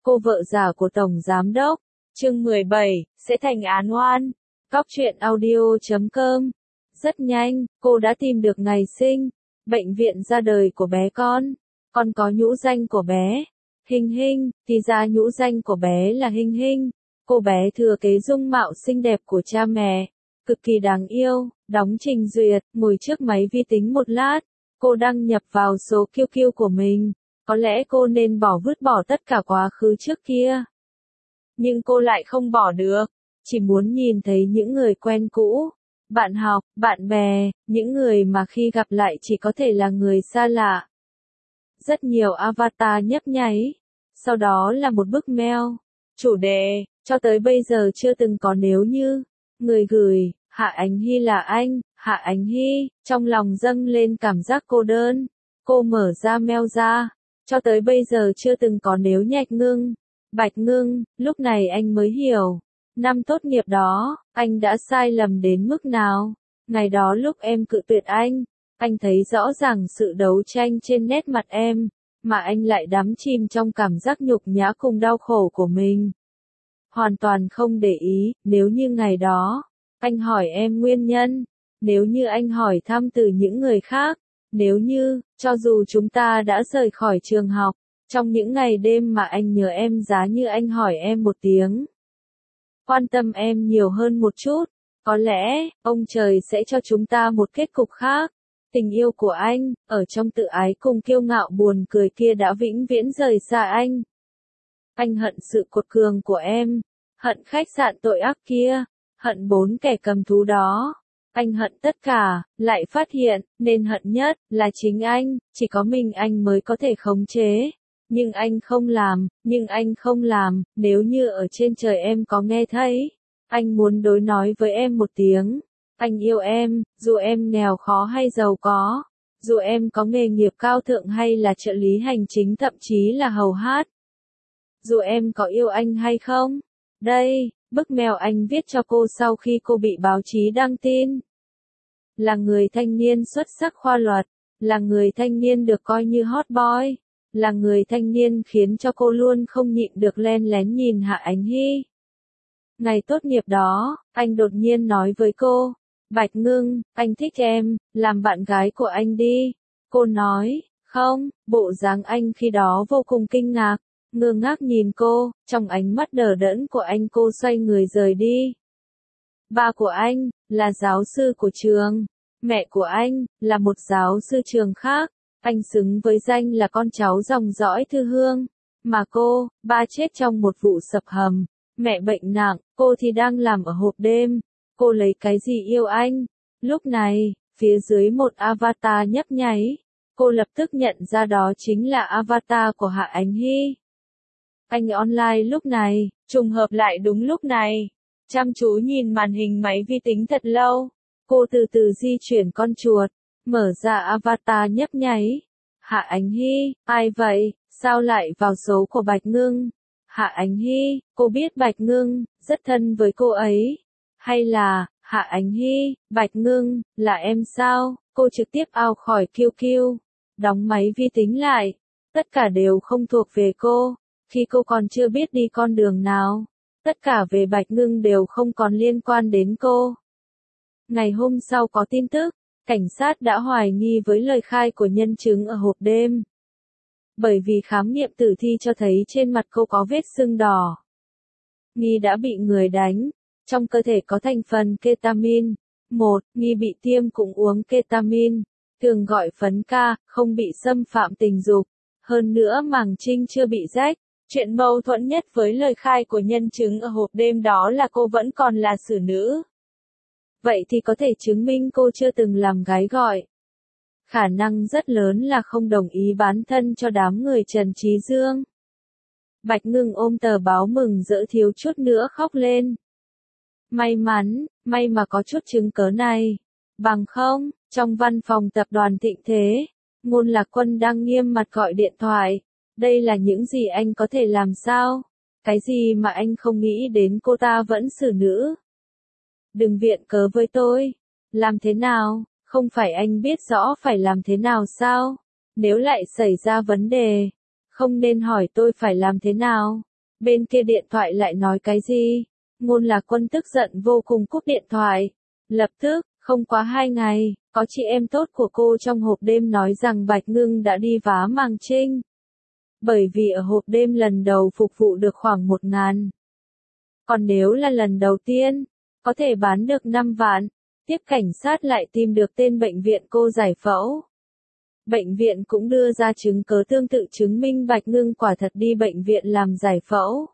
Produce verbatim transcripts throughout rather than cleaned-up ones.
cô vợ già của Tổng Giám Đốc. Chương mười bảy, sẽ thành án oan. Cóc truyện audio chấm com. Rất nhanh, cô đã tìm được ngày sinh, bệnh viện ra đời của bé con. Còn có nhũ danh của bé. Hình Hình, thì ra nhũ danh của bé là Hình Hình. Cô bé thừa kế dung mạo xinh đẹp của cha mẹ, cực kỳ đáng yêu. Đóng trình duyệt, ngồi trước máy vi tính một lát, cô đăng nhập vào số quy quy của mình. Có lẽ cô nên bỏ vứt bỏ tất cả quá khứ trước kia. Nhưng cô lại không bỏ được, chỉ muốn nhìn thấy những người quen cũ, bạn học, bạn bè, những người mà khi gặp lại chỉ có thể là người xa lạ. Rất nhiều avatar nhấp nháy, sau đó là một bức mail. Chủ đề, cho tới bây giờ chưa từng có nếu như. Người gửi, Hạ Ánh Hy là anh, Hạ Ánh Hy, trong lòng dâng lên cảm giác cô đơn. Cô mở ra mail ra, cho tới bây giờ chưa từng có nếu nhạch ngưng. Bạch ngưng, lúc này anh mới hiểu. Năm tốt nghiệp đó, anh đã sai lầm đến mức nào. Ngày đó lúc em cự tuyệt anh, anh thấy rõ ràng sự đấu tranh trên nét mặt em, mà anh lại đắm chìm trong cảm giác nhục nhã cùng đau khổ của mình. Hoàn toàn không để ý, nếu như ngày đó, anh hỏi em nguyên nhân, nếu như anh hỏi thăm từ những người khác, nếu như, cho dù chúng ta đã rời khỏi trường học, trong những ngày đêm mà anh nhớ em giá như anh hỏi em một tiếng, quan tâm em nhiều hơn một chút, có lẽ, ông trời sẽ cho chúng ta một kết cục khác. Tình yêu của anh, ở trong tự ái cùng kiêu ngạo buồn cười kia đã vĩnh viễn rời xa anh. Anh hận sự cột cường của em, hận khách sạn tội ác kia, hận bốn kẻ cầm thú đó. Anh hận tất cả, lại phát hiện, nên hận nhất, là chính anh, chỉ có mình anh mới có thể khống chế. Nhưng anh không làm, nhưng anh không làm, nếu như ở trên trời em có nghe thấy, anh muốn đối nói với em một tiếng. Anh yêu em, dù em nghèo khó hay giàu có, dù em có nghề nghiệp cao thượng hay là trợ lý hành chính thậm chí là hầu hát. Dù em có yêu anh hay không. Đây, bức mail anh viết cho cô sau khi cô bị báo chí đăng tin. Là người thanh niên xuất sắc khoa luật, là người thanh niên được coi như hot boy, là người thanh niên khiến cho cô luôn không nhịn được len lén nhìn Hạ Ánh Hy. Ngày tốt nghiệp đó, anh đột nhiên nói với cô, Bạch Ngưng, anh thích em, làm bạn gái của anh đi. Cô nói, không, bộ dáng anh khi đó vô cùng kinh ngạc, ngơ ngác nhìn cô, trong ánh mắt đờ đẫn của anh cô xoay người rời đi. Ba của anh, là giáo sư của trường, mẹ của anh, là một giáo sư trường khác, anh xứng với danh là con cháu dòng dõi Thư Hương, mà cô, ba chết trong một vụ sập hầm, mẹ bệnh nặng, cô thì đang làm ở hộp đêm. Cô lấy cái gì yêu anh? Lúc này, phía dưới một avatar nhấp nháy. Cô lập tức nhận ra đó chính là avatar của Hạ Ánh Hy. Anh online lúc này, trùng hợp lại đúng lúc này. Chăm chú nhìn màn hình máy vi tính thật lâu. Cô từ từ di chuyển con chuột, mở ra avatar nhấp nháy. Hạ Ánh Hy, ai vậy? Sao lại vào số của Bạch Ngưng? Hạ Ánh Hy, cô biết Bạch Ngưng, rất thân với cô ấy. Hay là, Hạ Ánh Hy, Bạch Ngưng, là em sao? Cô trực tiếp out khỏi quy quy, đóng máy vi tính lại. Tất cả đều không thuộc về cô, khi cô còn chưa biết đi con đường nào. Tất cả về Bạch Ngưng đều không còn liên quan đến cô. Ngày hôm sau có tin tức, cảnh sát đã hoài nghi với lời khai của nhân chứng ở hộp đêm. Bởi vì khám nghiệm tử thi cho thấy trên mặt cô có vết sưng đỏ. Nghi đã bị người đánh. Trong cơ thể có thành phần ketamin. Một, nghi bị tiêm cũng uống ketamin, thường gọi phấn ca, không bị xâm phạm tình dục. Hơn nữa màng trinh chưa bị rách. Chuyện mâu thuẫn nhất với lời khai của nhân chứng ở hộp đêm đó là cô vẫn còn là xử nữ. Vậy thì có thể chứng minh cô chưa từng làm gái gọi. Khả năng rất lớn là không đồng ý bán thân cho đám người Trần Trí Dương. Bạch Ngưng ôm tờ báo mừng rỡ thiếu chút nữa khóc lên. May mắn, may mà có chút chứng cớ này. Bằng không, trong văn phòng tập đoàn Thịnh Thế, Ngôn Lạc Quân đang nghiêm mặt gọi điện thoại. Đây là những gì anh có thể làm sao? Cái gì mà anh không nghĩ đến cô ta vẫn xử nữ? Đừng viện cớ với tôi. Làm thế nào? Không phải anh biết rõ phải làm thế nào sao? Nếu lại xảy ra vấn đề, không nên hỏi tôi phải làm thế nào. Bên kia điện thoại lại nói cái gì? Ngôn Lạc Quân tức giận vô cùng cúp điện thoại. Lập tức, không quá hai ngày, có chị em tốt của cô trong hộp đêm nói rằng Bạch Ngưng đã đi vá Màng Trinh. Bởi vì ở hộp đêm lần đầu phục vụ được khoảng một ngàn. Còn nếu là lần đầu tiên, có thể bán được năm vạn. Tiếp cảnh sát lại tìm được tên bệnh viện cô giải phẫu. Bệnh viện cũng đưa ra chứng cớ tương tự chứng minh Bạch Ngưng quả thật đi bệnh viện làm giải phẫu.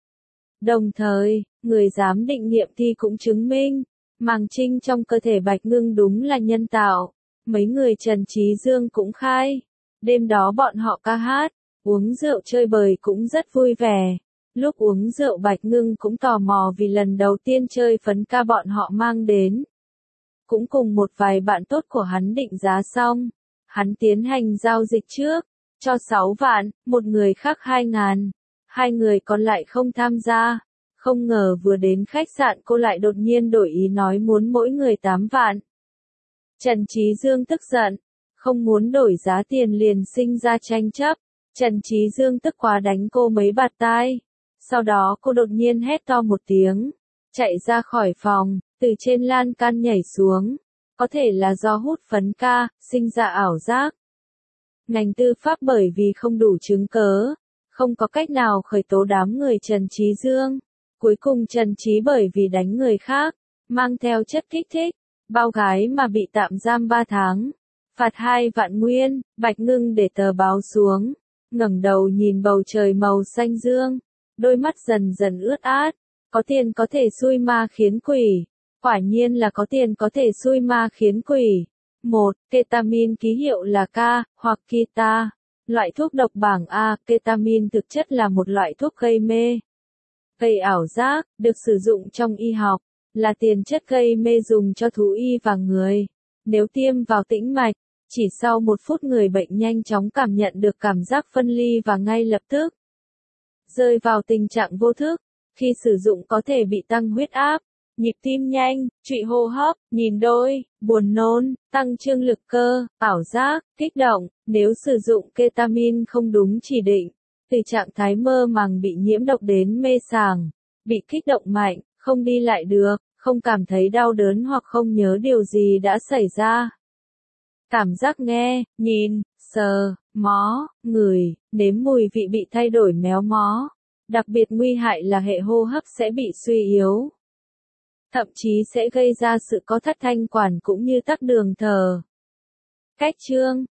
Đồng thời, người giám định nghiệm thi cũng chứng minh, màng trinh trong cơ thể Bạch Ngưng đúng là nhân tạo. Mấy người Trần Trí Dương cũng khai. Đêm đó bọn họ ca hát, uống rượu chơi bời cũng rất vui vẻ. Lúc uống rượu Bạch Ngưng cũng tò mò vì lần đầu tiên chơi phấn ca bọn họ mang đến. Cũng cùng một vài bạn tốt của hắn định giá xong. Hắn tiến hành giao dịch trước, cho sáu vạn, một người khác hai ngàn. Hai người còn lại không tham gia. Không ngờ vừa đến khách sạn cô lại đột nhiên đổi ý nói muốn mỗi người tám vạn. Trần Trí Dương tức giận, không muốn đổi giá tiền liền sinh ra tranh chấp. Trần Trí Dương tức quá đánh cô mấy bạt tai. Sau đó cô đột nhiên hét to một tiếng, chạy ra khỏi phòng, từ trên lan can nhảy xuống. Có thể là do hút phấn ca, sinh ra ảo giác. Ngành tư pháp bởi vì không đủ chứng cớ, không có cách nào khởi tố đám người Trần Trí Dương. Cuối cùng Trần Trí bởi vì đánh người khác, mang theo chất kích thích, bao gái mà bị tạm giam ba tháng. Phạt hai vạn nguyên, Bạch Ngưng để tờ báo xuống, ngẩng đầu nhìn bầu trời màu xanh dương, đôi mắt dần dần ướt át. Có tiền có thể xui ma khiến quỷ. Quả nhiên là có tiền có thể xui ma khiến quỷ. một. Ketamin ký hiệu là K, hoặc Kita. Loại thuốc độc bảng A, ketamin thực chất là một loại thuốc gây mê, gây ảo giác, được sử dụng trong y học, là tiền chất gây mê dùng cho thú y và người. Nếu tiêm vào tĩnh mạch, chỉ sau một phút người bệnh nhanh chóng cảm nhận được cảm giác phân ly và ngay lập tức rơi vào tình trạng vô thức. Khi sử dụng có thể bị tăng huyết áp, nhịp tim nhanh, trụy hô hấp, nhìn đôi, buồn nôn, tăng trương lực cơ, ảo giác, kích động. Nếu sử dụng ketamin không đúng chỉ định, từ trạng thái mơ màng bị nhiễm độc đến mê sảng, bị kích động mạnh, không đi lại được, không cảm thấy đau đớn hoặc không nhớ điều gì đã xảy ra. Cảm giác nghe, nhìn, sờ, mó, ngửi, nếm mùi vị bị thay đổi méo mó. Đặc biệt nguy hại là hệ hô hấp sẽ bị suy yếu. Thậm chí sẽ gây ra sự co thắt thanh quản cũng như tắc đường thở. Cách chương